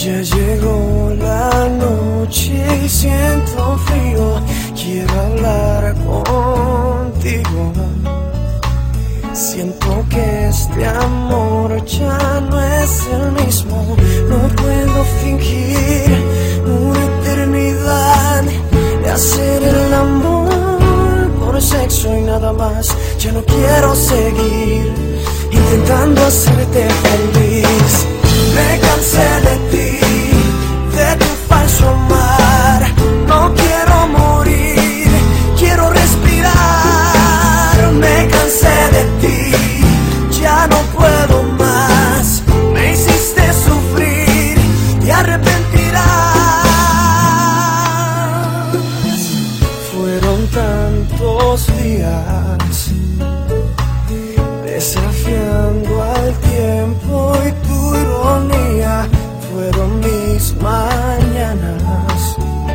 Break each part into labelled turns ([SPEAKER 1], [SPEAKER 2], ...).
[SPEAKER 1] Ya llegó la noche y siento frío, quiero hablar contigo. Siento que este amor ya no es el mismo. No puedo fingir una eternidad de hacer el amor por sexo y nada más. Ya no quiero seguir intentando hacerte feliz. Me cansé de ti, de tu falso amar. No quiero morir, quiero respirar. Me cansé de ti, ya no puedo más. Me hiciste sufrir y arrepentirás. Fueron tantos días desafiando al tiempo y tu ironía. Fueron mis mañanas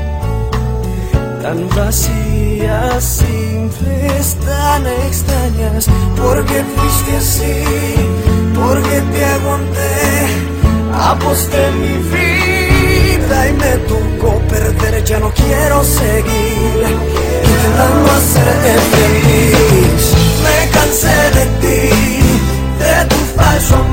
[SPEAKER 1] tan vacías, simples, tan extrañas. Porque fuiste así, porque te aguanté, aposté mi vida y me tocó perder. Ya no quiero seguir intentando hacerte feliz. Me cansé de ti, de tu falso